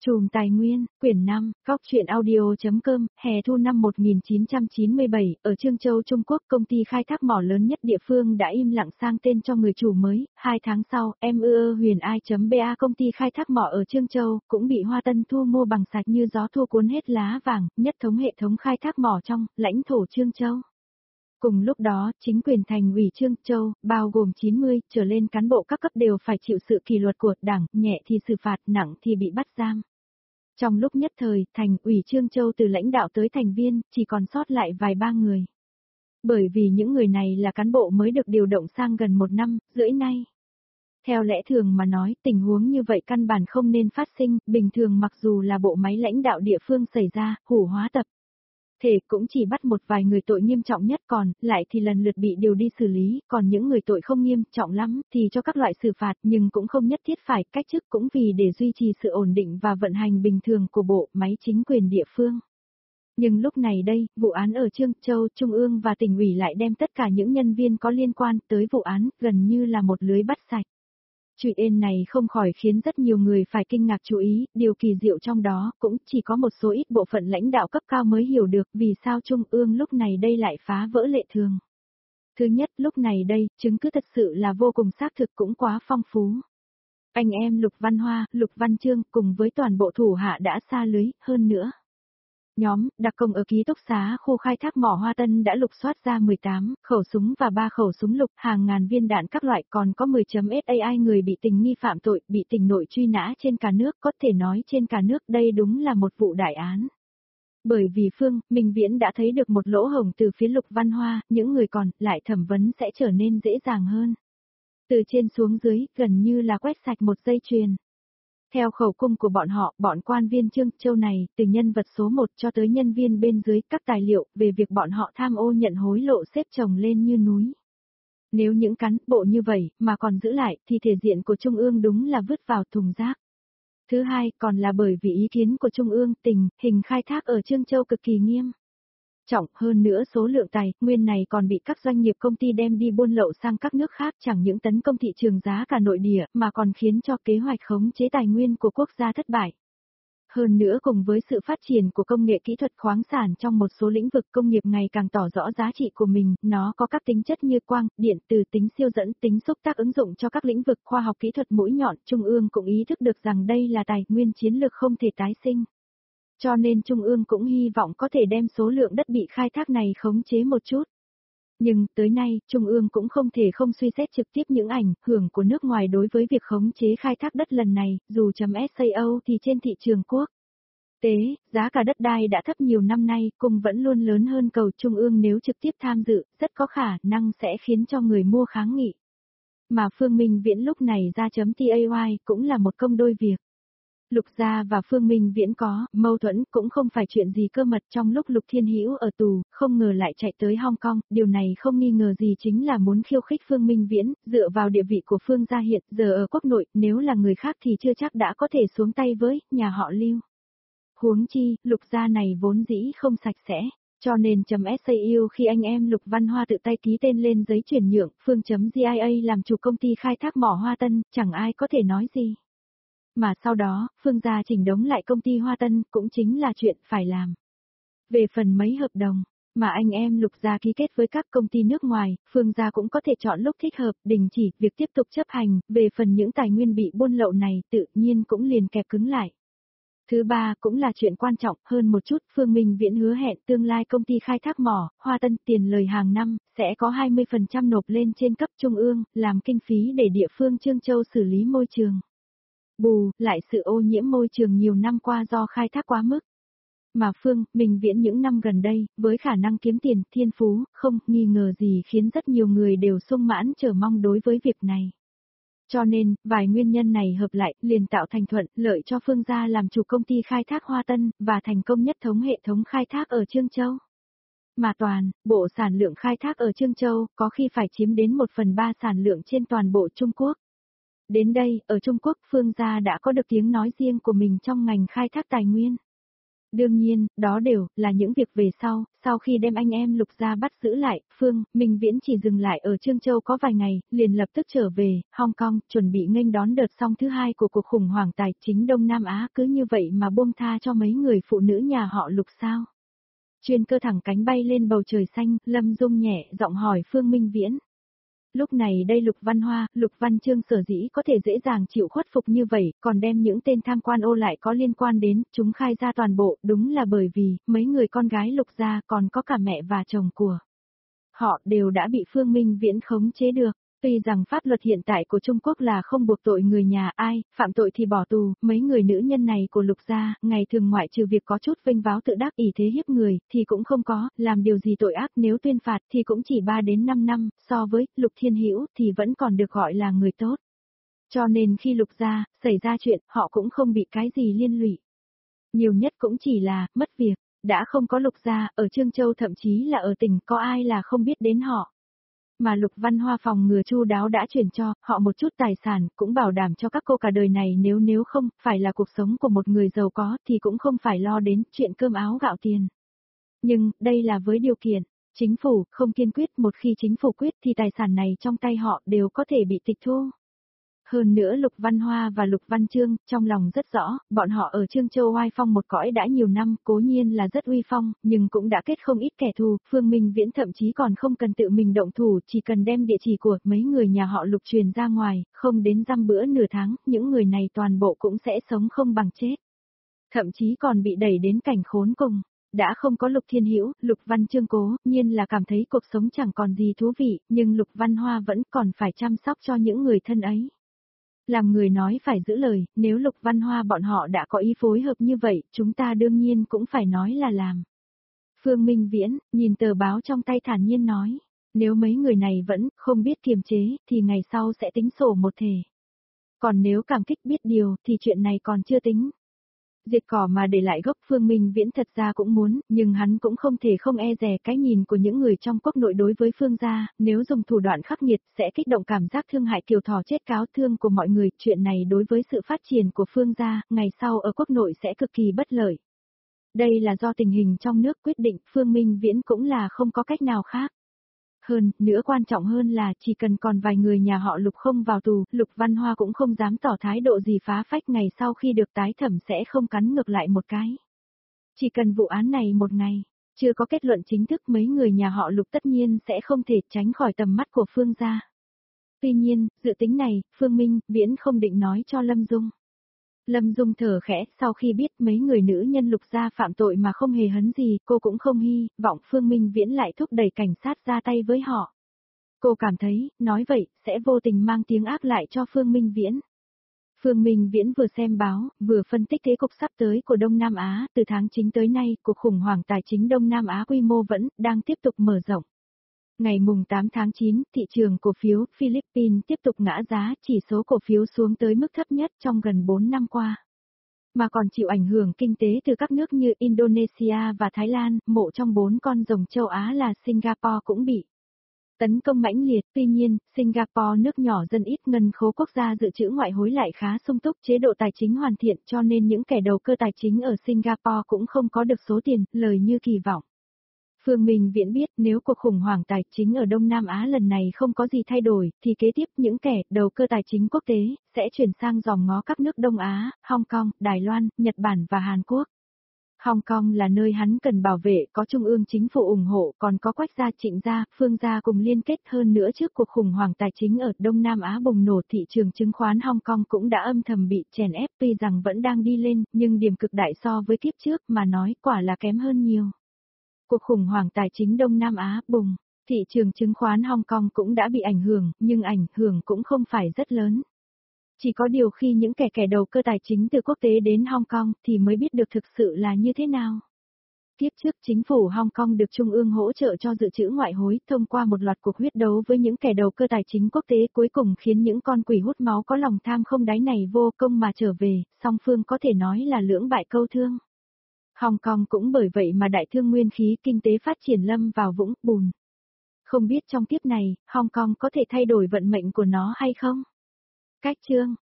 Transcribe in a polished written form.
Chùm Tài Nguyên, quyển 5, góc truyện audio.com, hè thu năm 1997, ở Chương Châu, Trung Quốc, công ty khai thác mỏ lớn nhất địa phương đã im lặng sang tên cho người chủ mới. 2 tháng sau, Huyền.ai.ba công ty khai thác mỏ ở Chương Châu, cũng bị Hoa Tân thu mua bằng sạch như gió thua cuốn hết lá vàng, nhất thống hệ thống khai thác mỏ trong, lãnh thổ Chương Châu. Cùng lúc đó, chính quyền thành ủy Chương Châu, bao gồm 90 trở lên cán bộ các cấp đều phải chịu sự kỷ luật của đảng, nhẹ thì xử phạt, nặng thì bị bắt giam. Trong lúc nhất thời, thành ủy Chương Châu từ lãnh đạo tới thành viên, chỉ còn sót lại vài ba người. Bởi vì những người này là cán bộ mới được điều động sang gần 1 năm rưỡi nay. Theo lẽ thường mà nói, tình huống như vậy căn bản không nên phát sinh, bình thường mặc dù là bộ máy lãnh đạo địa phương xảy ra, hủ hóa tập thể cũng chỉ bắt một vài người tội nghiêm trọng nhất, còn lại thì lần lượt bị điều đi xử lý, còn những người tội không nghiêm trọng lắm thì cho các loại xử phạt, nhưng cũng không nhất thiết phải cách chức, cũng vì để duy trì sự ổn định và vận hành bình thường của bộ máy chính quyền địa phương. Nhưng lúc này đây, vụ án ở Chương Châu, Trung ương và tỉnh ủy lại đem tất cả những nhân viên có liên quan tới vụ án gần như là một lưới bắt sạch. Chuyện này không khỏi khiến rất nhiều người phải kinh ngạc chú ý, điều kỳ diệu trong đó cũng chỉ có một số ít bộ phận lãnh đạo cấp cao mới hiểu được vì sao Trung ương lúc này đây lại phá vỡ lệ thường. Thứ nhất, lúc này đây, chứng cứ thật sự là vô cùng xác thực cũng quá phong phú. Anh em Lục Văn Hoa, Lục Văn Chương cùng với toàn bộ thủ hạ đã sa lưới, hơn nữa. Nhóm đặc công ở ký túc xá khu khai thác mỏ Hoa Tân đã lục soát ra 18 khẩu súng và 3 khẩu súng lục, hàng ngàn viên đạn các loại, còn có 10.SAI người bị tình nghi phạm tội, bị tỉnh nội truy nã trên cả nước, có thể nói trên cả nước đây đúng là một vụ đại án. Bởi vì Phương Minh Viễn đã thấy được một lỗ hổng từ phía Lục Văn Hoa, những người còn lại thẩm vấn sẽ trở nên dễ dàng hơn. Từ trên xuống dưới, gần như là quét sạch một dây chuyền. Theo khẩu cung của bọn họ, bọn quan viên Chương Châu này, từ nhân vật số 1 cho tới nhân viên bên dưới, các tài liệu về việc bọn họ tham ô nhận hối lộ xếp chồng lên như núi. Nếu những cán bộ như vậy mà còn giữ lại thì thể diện của Trung ương đúng là vứt vào thùng rác. Thứ hai, còn là bởi vì ý kiến của Trung ương, hình khai thác ở Chương Châu cực kỳ nghiêm trọng, hơn nữa số lượng tài nguyên này còn bị các doanh nghiệp công ty đem đi buôn lậu sang các nước khác, chẳng những tấn công thị trường giá cả nội địa mà còn khiến cho kế hoạch khống chế tài nguyên của quốc gia thất bại. Hơn nữa cùng với sự phát triển của công nghệ kỹ thuật khoáng sản trong một số lĩnh vực công nghiệp ngày càng tỏ rõ giá trị của mình, nó có các tính chất như quang, điện từ, tính siêu dẫn, tính xúc tác ứng dụng cho các lĩnh vực khoa học kỹ thuật mũi nhọn. Trung ương cũng ý thức được rằng đây là tài nguyên chiến lược không thể tái sinh. Cho nên Trung ương cũng hy vọng có thể đem số lượng đất bị khai thác này khống chế một chút. Nhưng, tới nay, Trung ương cũng không thể không suy xét trực tiếp những ảnh hưởng của nước ngoài đối với việc khống chế khai thác đất lần này, dù .sao thì trên thị trường quốc tế, giá cả đất đai đã thấp nhiều năm nay, cung vẫn luôn lớn hơn cầu. Trung ương nếu trực tiếp tham dự, rất có khả năng sẽ khiến cho người mua kháng nghị. Mà Phương Minh Viễn lúc này ra .tay cũng là một công đôi việc. Lục Gia và Phương Minh Viễn có mâu thuẫn cũng không phải chuyện gì cơ mật. Trong lúc Lục Thiên Hữu ở tù, không ngờ lại chạy tới Hong Kong, điều này không nghi ngờ gì chính là muốn khiêu khích Phương Minh Viễn, dựa vào địa vị của Phương gia hiện giờ ở quốc nội, nếu là người khác thì chưa chắc đã có thể xuống tay với nhà họ Lưu. Huống chi, Lục Gia này vốn dĩ không sạch sẽ. Cho nên .sao khi anh em Lục Văn Hoa tự tay ký tên lên giấy chuyển nhượng, Phương.gia làm chủ công ty khai thác mỏ Hoa Tân, chẳng ai có thể nói gì. Mà sau đó, Phương gia chỉnh đống lại công ty Hoa Tân cũng chính là chuyện phải làm. Về phần mấy hợp đồng mà anh em Lục gia ký kết với các công ty nước ngoài, Phương gia cũng có thể chọn lúc thích hợp, đình chỉ việc tiếp tục chấp hành. Về phần những tài nguyên bị buôn lậu này tự nhiên cũng liền kẹp cứng lại. Thứ ba cũng là chuyện quan trọng hơn một chút, Phương Minh Viễn hứa hẹn tương lai công ty khai thác mỏ Hoa Tân tiền lời hàng năm sẽ có 20% nộp lên trên cấp trung ương, làm kinh phí để địa phương Chương Châu xử lý môi trường. Bù lại sự ô nhiễm môi trường nhiều năm qua do khai thác quá mức. Mà Phương Minh Viễn những năm gần đây, với khả năng kiếm tiền, thiên phú, không nghi ngờ gì khiến rất nhiều người đều sung mãn chờ mong đối với việc này. Cho nên, vài nguyên nhân này hợp lại, liền tạo thành thuận lợi cho Phương gia làm chủ công ty khai thác Hoa Tân, và thành công nhất thống hệ thống khai thác ở Chương Châu. Mà toàn bộ sản lượng khai thác ở Chương Châu, có khi phải chiếm đến 1/3 sản lượng trên toàn bộ Trung Quốc. Đến đây, ở Trung Quốc, Phương gia đã có được tiếng nói riêng của mình trong ngành khai thác tài nguyên. Đương nhiên, đó đều là những việc về sau khi đem anh em Lục gia bắt giữ lại, Phương Minh Viễn chỉ dừng lại ở Trương Châu có vài ngày, liền lập tức trở về Hong Kong, chuẩn bị nghênh đón đợt song thứ hai của cuộc khủng hoảng tài chính Đông Nam Á, cứ như vậy mà buông tha cho mấy người phụ nữ nhà họ Lục sao? Chuyên cơ thẳng cánh bay lên bầu trời xanh, Lâm Dung nhẹ giọng hỏi Phương Minh Viễn. Lúc này đây Lục Văn Hoa, Lục Văn Chương sở dĩ có thể dễ dàng chịu khuất phục như vậy, còn đem những tên tham quan ô lại có liên quan đến, chúng khai ra toàn bộ, đúng là bởi vì, mấy người con gái Lục gia còn có cả mẹ và chồng của họ đều đã bị Phương Minh Viễn khống chế được. Tuy rằng pháp luật hiện tại của Trung Quốc là không buộc tội người nhà ai, phạm tội thì bỏ tù, mấy người nữ nhân này của Lục gia, ngày thường ngoại trừ việc có chút vênh váo tự đắc ỷ thế hiếp người, thì cũng không có, làm điều gì tội ác nếu tuyên phạt thì cũng chỉ 3 đến 5 năm, so với Lục Thiên Hữu thì vẫn còn được gọi là người tốt. Cho nên khi Lục gia xảy ra chuyện, họ cũng không bị cái gì liên lụy. Nhiều nhất cũng chỉ là mất việc, đã không có Lục gia, ở Trương Châu thậm chí là ở tỉnh có ai là không biết đến họ. Mà Lục Văn Hoa phòng ngừa chu đáo đã chuyển cho họ một chút tài sản, cũng bảo đảm cho các cô cả đời này nếu không phải là cuộc sống của một người giàu có thì cũng không phải lo đến chuyện cơm áo gạo tiền. Nhưng, đây là với điều kiện, chính phủ không kiên quyết, một khi chính phủ quyết thì tài sản này trong tay họ đều có thể bị tịch thu. Hơn nữa Lục Văn Hoa và Lục Văn Chương, trong lòng rất rõ, bọn họ ở Trương Châu oai phong một cõi đã nhiều năm, cố nhiên là rất uy phong, nhưng cũng đã kết không ít kẻ thù, Phương Minh Viễn thậm chí còn không cần tự mình động thủ, chỉ cần đem địa chỉ của mấy người nhà họ Lục truyền ra ngoài, không đến dăm bữa nửa tháng, những người này toàn bộ cũng sẽ sống không bằng chết. Thậm chí còn bị đẩy đến cảnh khốn cùng. Đã không có Lục Thiên Hữu, Lục Văn Chương cố nhiên là cảm thấy cuộc sống chẳng còn gì thú vị, nhưng Lục Văn Hoa vẫn còn phải chăm sóc cho những người thân ấy. Làm người nói phải giữ lời, nếu Lục Văn Hoa bọn họ đã có ý phối hợp như vậy, chúng ta đương nhiên cũng phải nói là làm. Phương Minh Viễn, nhìn tờ báo trong tay thản nhiên nói, nếu mấy người này vẫn không biết kiềm chế, thì ngày sau sẽ tính sổ một thể. Còn nếu cảm kích biết điều, thì chuyện này còn chưa tính. Diệt cỏ mà để lại gốc, Phương Minh Viễn thật ra cũng muốn, nhưng hắn cũng không thể không e dè cái nhìn của những người trong quốc nội đối với Phương gia, nếu dùng thủ đoạn khắc nghiệt sẽ kích động cảm giác thương hại kiều thỏ chết cáo thương của mọi người, chuyện này đối với sự phát triển của Phương gia, ngày sau ở quốc nội sẽ cực kỳ bất lợi. Đây là do tình hình trong nước quyết định, Phương Minh Viễn cũng là không có cách nào khác. Hơn, nữa quan trọng hơn là chỉ cần còn vài người nhà họ Lục không vào tù, Lục Văn Hoa cũng không dám tỏ thái độ gì phá phách, ngày sau khi được tái thẩm sẽ không cắn ngược lại một cái. Chỉ cần vụ án này một ngày, chưa có kết luận chính thức, mấy người nhà họ Lục tất nhiên sẽ không thể tránh khỏi tầm mắt của Phương gia. Tuy nhiên, dự tính này, Phương Minh Viễn không định nói cho Lâm Dung. Lâm Dung thở khẽ, sau khi biết mấy người nữ nhân Lục gia phạm tội mà không hề hấn gì, cô cũng không hy vọng Phương Minh Viễn lại thúc đẩy cảnh sát ra tay với họ. Cô cảm thấy, nói vậy, sẽ vô tình mang tiếng ác lại cho Phương Minh Viễn. Phương Minh Viễn vừa xem báo, vừa phân tích thế cục sắp tới của Đông Nam Á, từ tháng 9 tới nay, cuộc khủng hoảng tài chính Đông Nam Á quy mô vẫn đang tiếp tục mở rộng. Ngày mùng 8 tháng 9, thị trường cổ phiếu Philippines tiếp tục ngã giá, chỉ số cổ phiếu xuống tới mức thấp nhất trong gần 4 năm qua. Mà còn chịu ảnh hưởng kinh tế từ các nước như Indonesia và Thái Lan, một trong 4 con rồng châu Á là Singapore cũng bị tấn công mãnh liệt. Tuy nhiên, Singapore nước nhỏ dân ít, ngân khố quốc gia dự trữ ngoại hối lại khá sung túc, chế độ tài chính hoàn thiện, cho nên những kẻ đầu cơ tài chính ở Singapore cũng không có được số tiền lời như kỳ vọng. Phương Minh Viễn biết nếu cuộc khủng hoảng tài chính ở Đông Nam Á lần này không có gì thay đổi, thì kế tiếp những kẻ đầu cơ tài chính quốc tế sẽ chuyển sang dòm ngó các nước Đông Á, Hong Kong, Đài Loan, Nhật Bản và Hàn Quốc. Hong Kong là nơi hắn cần bảo vệ, có trung ương chính phủ ủng hộ, còn có Quách gia, Trịnh gia, Phương gia cùng liên kết. Hơn nữa trước cuộc khủng hoảng tài chính ở Đông Nam Á bùng nổ, thị trường chứng khoán Hong Kong cũng đã âm thầm bị chèn ép, tuy rằng vẫn đang đi lên, nhưng điểm cực đại so với kiếp trước mà nói quả là kém hơn nhiều. Cuộc khủng hoảng tài chính Đông Nam Á bùng, thị trường chứng khoán Hong Kong cũng đã bị ảnh hưởng, nhưng ảnh hưởng cũng không phải rất lớn. Chỉ có điều khi những kẻ đầu cơ tài chính từ quốc tế đến Hong Kong thì mới biết được thực sự là như thế nào. Tiếp trước chính phủ Hong Kong được Trung ương hỗ trợ cho dự trữ ngoại hối, thông qua một loạt cuộc huyết đấu với những kẻ đầu cơ tài chính quốc tế, cuối cùng khiến những con quỷ hút máu có lòng tham không đáy này vô công mà trở về, song phương có thể nói là lưỡng bại câu thương. Hong Kong cũng bởi vậy mà đại thương nguyên khí kinh tế phát triển lâm vào vũng bùn. Không biết trong kiếp này, Hong Kong có thể thay đổi vận mệnh của nó hay không? Cách chương